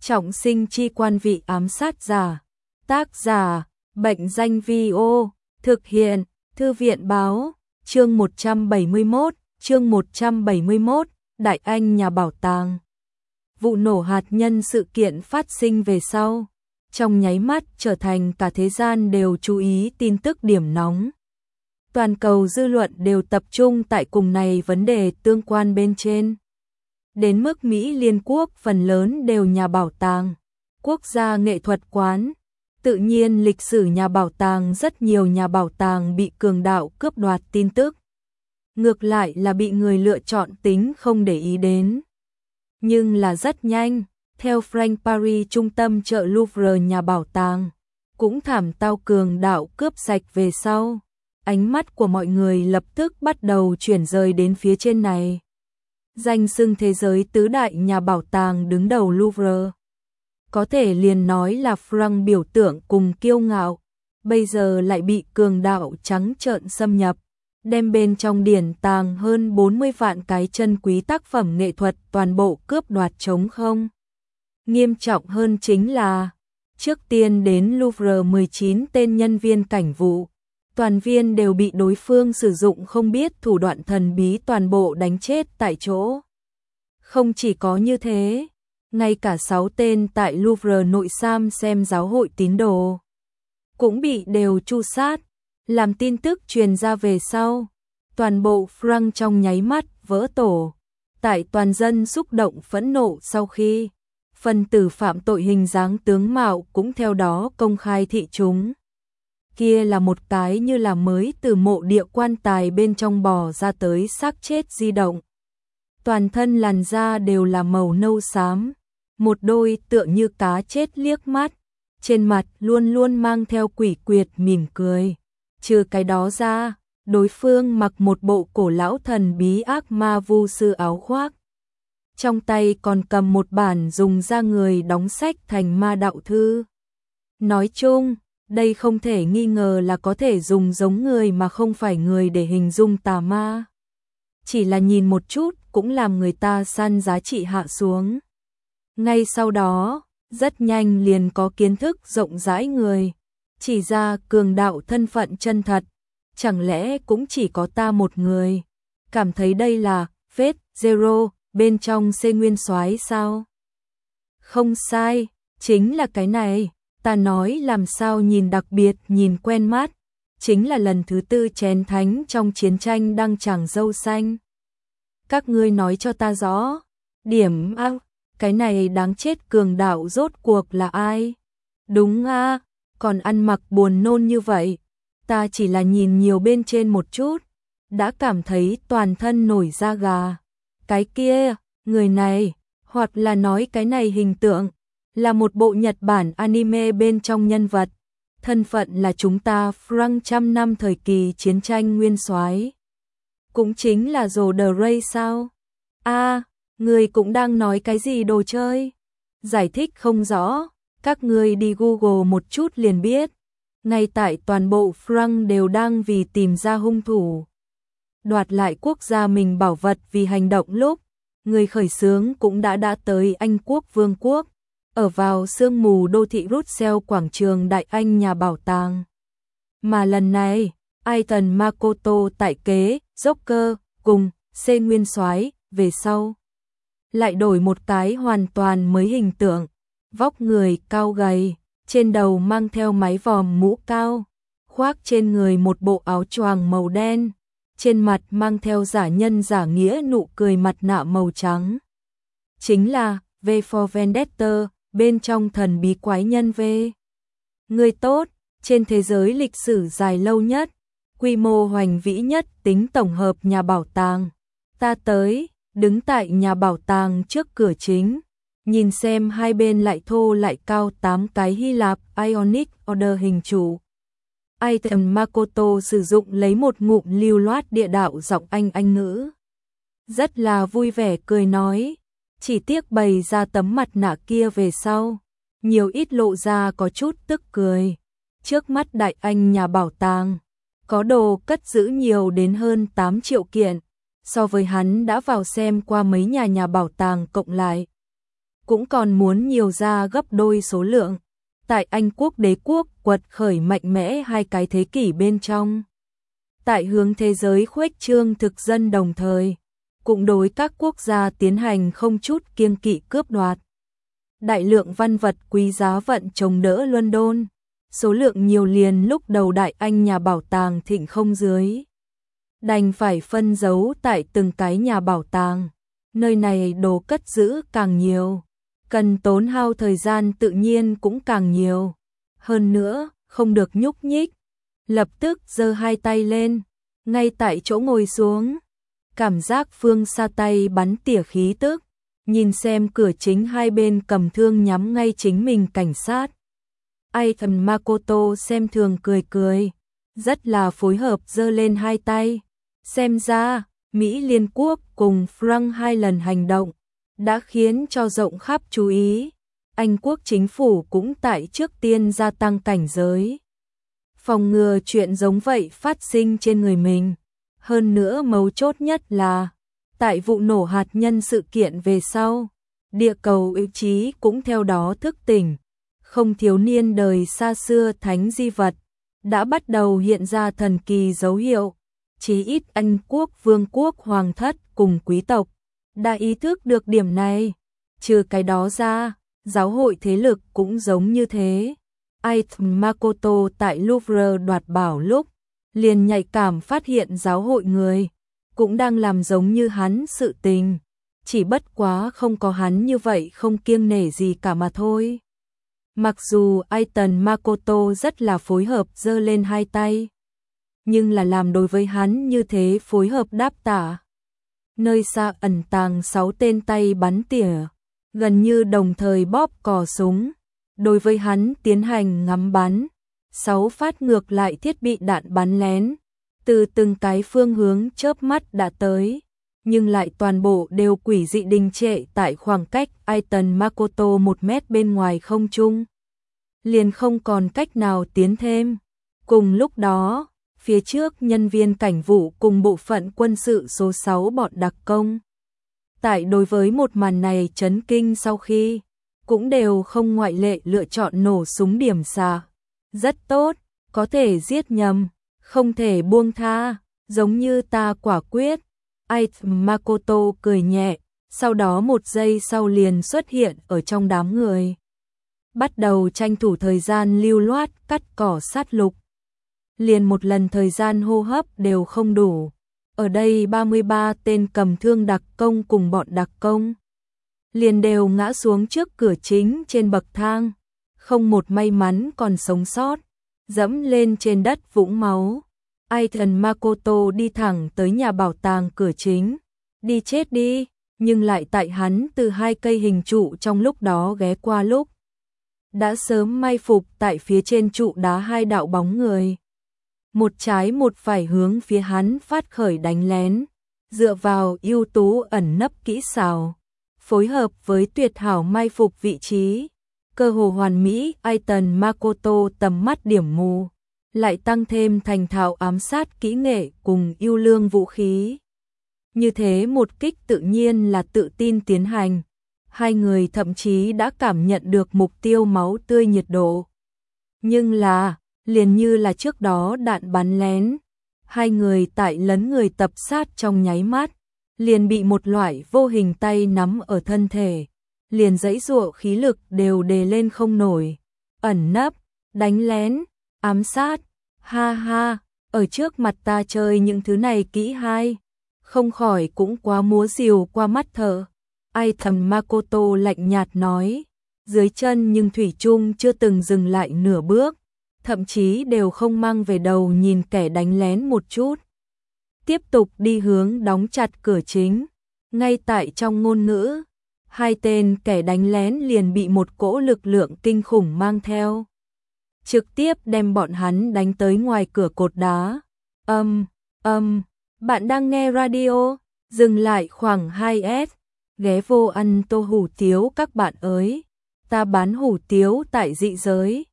Trọng sinh chi quan vị ám sát giả. Tác giả, Bệnh danh Vi-ô, thực hiện, Thư viện báo, chương 171, Đại Anh nhà bảo tàng. Vụ nổ hạt nhân sự kiện phát sinh về sau, trong nháy mắt trở thành cả thế gian đều chú ý tin tức điểm nóng. Toàn cầu dư luận đều tập trung tại cùng này vấn đề tương quan bên trên. Đến mức Mỹ Liên Quốc phần lớn đều nhà bảo tàng, quốc gia nghệ thuật quán. Tự nhiên lịch sử nhà bảo tàng rất nhiều nhà bảo tàng bị cường đạo cướp đoạt tin tức. Ngược lại là bị người lựa chọn tính không để ý đến. Nhưng là rất nhanh, theo Frank Paris trung tâm chợ Louvre nhà bảo tàng, cũng thảm tao cường đạo cướp sạch về sau. Ánh mắt của mọi người lập tức bắt đầu chuyển rời đến phía trên này. Danh xưng thế giới tứ đại nhà bảo tàng đứng đầu Louvre. Có thể liền nói là Franc biểu tượng cùng kiêu ngạo, bây giờ lại bị cường đạo trắng trợn xâm nhập, đem bên trong điển tàng hơn 40 vạn cái chân quý tác phẩm nghệ thuật toàn bộ cướp đoạt trống không. Nghiêm trọng hơn chính là, trước tiên đến Louvre 19 tên nhân viên cảnh vụ, toàn viên đều bị đối phương sử dụng không biết thủ đoạn thần bí toàn bộ đánh chết tại chỗ. Không chỉ có như thế, ngay cả 6 tên tại Louvre nội Sam xem giáo hội tín đồ cũng bị đều tru sát. Làm tin tức truyền ra về sau, toàn bộ Franc trong nháy mắt vỡ tổ. Tại toàn dân xúc động phẫn nộ sau khi phần tử phạm tội hình dáng tướng mạo cũng theo đó công khai thị chúng. Kia là một cái như là mới từ mộ địa quan tài bên trong bò ra tới xác chết di động. Toàn thân làn da đều là màu nâu xám, một đôi tựa như cá chết liếc mắt, trên mặt luôn luôn mang theo quỷ quyệt mỉm cười. Trừ cái đó ra, đối phương mặc một bộ cổ lão thần bí ác ma vu sư áo khoác. Trong tay còn cầm một bản dùng da người đóng sách thành ma đạo thư. Nói chung, đây không thể nghi ngờ là có thể dùng giống người mà không phải người để hình dung tà ma. Chỉ là nhìn một chút cũng làm người ta săn giá trị hạ xuống. Ngay sau đó, rất nhanh liền có kiến thức rộng rãi người chỉ ra cường đạo thân phận chân thật, chẳng lẽ cũng chỉ có ta một người cảm thấy đây là vết zero bên trong C nguyên soái sao? Không sai, chính là cái này, ta nói làm sao nhìn đặc biệt nhìn quen mắt, chính là lần thứ 4 chén thánh trong chiến tranh đăng tràng dâu xanh. Các ngươi nói cho ta rõ, điểm A, cái này đáng chết cường đạo rốt cuộc là ai? Đúng a, còn ăn mặc buồn nôn như vậy, ta chỉ là nhìn nhiều bên trên một chút, đã cảm thấy toàn thân nổi da gà. Cái kia, người này, hoặc là nói cái này hình tượng, là một bộ Nhật Bản anime bên trong nhân vật, thân phận là chúng ta Franc trăm năm thời kỳ chiến tranh nguyên soái. Cũng chính là Rồ Đờ Rây sao? A, người cũng đang nói cái gì đồ chơi? Giải thích không rõ. Các ngươi đi Google một chút liền biết, ngay tại toàn bộ Franc đều đang vì tìm ra hung thủ, đoạt lại quốc gia mình bảo vật vì hành động lúc, người khởi xướng cũng đã tới Anh quốc vương quốc, ở vào sương mù đô thị Russell quảng trường Đại Anh nhà bảo tàng. Mà lần này, Aiton Makoto tại kế, Joker, cùng C nguyên soái về sau. Lại đổi một cái hoàn toàn mới hình tượng. Vóc người cao gầy, trên đầu mang theo mái vòm mũ cao, khoác trên người một bộ áo choàng màu đen, trên mặt mang theo giả nhân giả nghĩa nụ cười mặt nạ màu trắng. Chính là V for Vendetta, bên trong thần bí quái nhân V. Người tốt, trên thế giới lịch sử dài lâu nhất, quy mô hoành vĩ nhất tính tổng hợp nhà bảo tàng. Ta tới, đứng tại nhà bảo tàng trước cửa chính. Nhìn xem hai bên lại thô lại cao 8 cái Hy Lạp Ionic Order hình trụ. Aiton Makoto sử dụng lấy một ngụm lưu loát địa đạo giọng Anh ngữ. Rất là vui vẻ cười nói, chỉ tiếc bày ra tấm mặt nạ kia về sau, nhiều ít lộ ra có chút tức cười. Trước mắt Đại Anh nhà bảo tàng, có đồ cất giữ nhiều đến hơn 8 triệu kiện, so với hắn đã vào xem qua mấy nhà bảo tàng cộng lại. cũng còn muốn nhiều ra gấp đôi số lượng. Tại Anh quốc đế quốc quật khởi mạnh mẽ 2 cái thế kỷ bên trong. Tại hướng thế giới khuếch trương thực dân đồng thời, cũng đối các quốc gia tiến hành không chút kiêng kỵ cướp đoạt. Đại lượng văn vật quý giá vận chống đỡ London, số lượng nhiều liền lúc đầu Đại Anh nhà bảo tàng thịnh không dưới. Đành phải phân giấu tại từng cái nhà bảo tàng, nơi này đồ cất giữ càng nhiều, cần tốn hao thời gian tự nhiên cũng càng nhiều. Hơn nữa, không được nhúc nhích, lập tức giơ 2 tay lên, ngay tại chỗ ngồi xuống. Cảm giác phương xa tay bắn tỉa khí tức, nhìn xem cửa chính hai bên cầm thương nhắm ngay chính mình cảnh sát. Aiton Makoto xem thường cười cười, rất là phối hợp giơ lên 2 tay. Xem ra, Mỹ Liên Quốc cùng Frank 2 lần hành động, đã khiến cho rộng khắp chú ý. Anh quốc chính phủ cũng tại trước tiên gia tăng cảnh giới, phòng ngừa chuyện giống vậy phát sinh trên người mình. Hơn nữa mấu chốt nhất là, tại vụ nổ hạt nhân sự kiện về sau, địa cầu ý chí cũng theo đó thức tỉnh. Không thiếu niên đời xa xưa thánh di vật, đã bắt đầu hiện ra thần kỳ dấu hiệu. Chí ít Anh quốc, vương quốc, hoàng thất cùng quý tộc đã ý thức được điểm này. Trừ cái đó ra, giáo hội thế lực cũng giống như thế. Aiton Makoto tại Louvre đoạt bảo lúc, liền nhạy cảm phát hiện giáo hội người cũng đang làm giống như hắn sự tình, chỉ bất quá không có hắn như vậy không kiêng nể gì cả mà thôi. Mặc dù Aiton Makoto rất là phối hợp giơ lên 2 tay, nhưng là làm đối với hắn như thế phối hợp đáp tả. Nơi xa ẩn tàng 6 tên tay bắn tỉa, gần như đồng thời bóp cò súng, đối với hắn tiến hành ngắm bắn. 6 phát ngược lại thiết bị đạn bắn lén, từ từng cái phương hướng chớp mắt đã tới, nhưng lại toàn bộ đều quỷ dị đình trệ tại khoảng cách Aiton Makoto 1 mét bên ngoài không trung. Liền không còn cách nào tiến thêm. Cùng lúc đó, phía trước nhân viên cảnh vụ cùng bộ phận quân sự số 6 bọn đặc công. Tại đối với một màn này chấn kinh sau khi, cũng đều không ngoại lệ lựa chọn nổ súng điểm xạ. Rất tốt, có thể giết nhầm, không thể buông tha, giống như ta quả quyết. Aiton Makoto cười nhẹ, sau đó 1 giây sau liền xuất hiện ở trong đám người. Bắt đầu tranh thủ thời gian lưu loát cắt cỏ sát lục. Liền một lần thời gian hô hấp đều không đủ. Ở đây 33 tên cầm thương đặc công cùng bọn đặc công liền đều ngã xuống trước cửa chính trên bậc thang, không một may mắn còn sống sót, dẫm lên trên đất vũng máu. Aiton Makoto đi thẳng tới nhà bảo tàng cửa chính, đi chết đi, nhưng lại tại hắn từ 2 cây hình trụ trong lúc đó ghé qua lúc, đã sớm may phục tại phía trên trụ đá 2 đạo bóng người. Một trái một phải hướng phía hắn phát khởi đánh lén, dựa vào ưu tú ẩn nấp kỹ xảo, phối hợp với tuyệt hảo may phục vị trí, cơ hồ hoàn mỹ. Aiton Makoto tầm mắt điểm mù, lại tăng thêm thành thạo ám sát kỹ nghệ cùng yêu lương vũ khí. Như thế một kích tự nhiên là tự tin tiến hành. 2 người thậm chí đã cảm nhận được mục tiêu máu tươi nhiệt độ. Nhưng là, liền như là trước đó đạn bắn lén, 2 người tại lấn người tập sát trong nháy mắt, liền bị một loại vô hình tay nắm ở thân thể, liền giãy giụa khí lực đều đề lên không nổi. Ẩn nấp, đánh lén, ám sát, ha ha, ở trước mặt ta chơi những thứ này kỹ hay, không khỏi cũng quá múa rìu qua mắt thợ. Aiton Makoto lạnh nhạt nói, dưới chân nhưng thủy chung chưa từng dừng lại nửa bước, thậm chí đều không mang về đầu nhìn kẻ đánh lén một chút. Tiếp tục đi hướng đóng chặt cửa chính, ngay tại trong ngôn ngữ, 2 tên kẻ đánh lén liền bị một cỗ lực lượng kinh khủng mang theo, trực tiếp đem bọn hắn đánh tới ngoài cửa cột đá. Bạn đang nghe radio, dừng lại khoảng 2S, ghé vô ăn tô hủ tiếu các bạn ơi, ta bán hủ tiếu tại dị giới.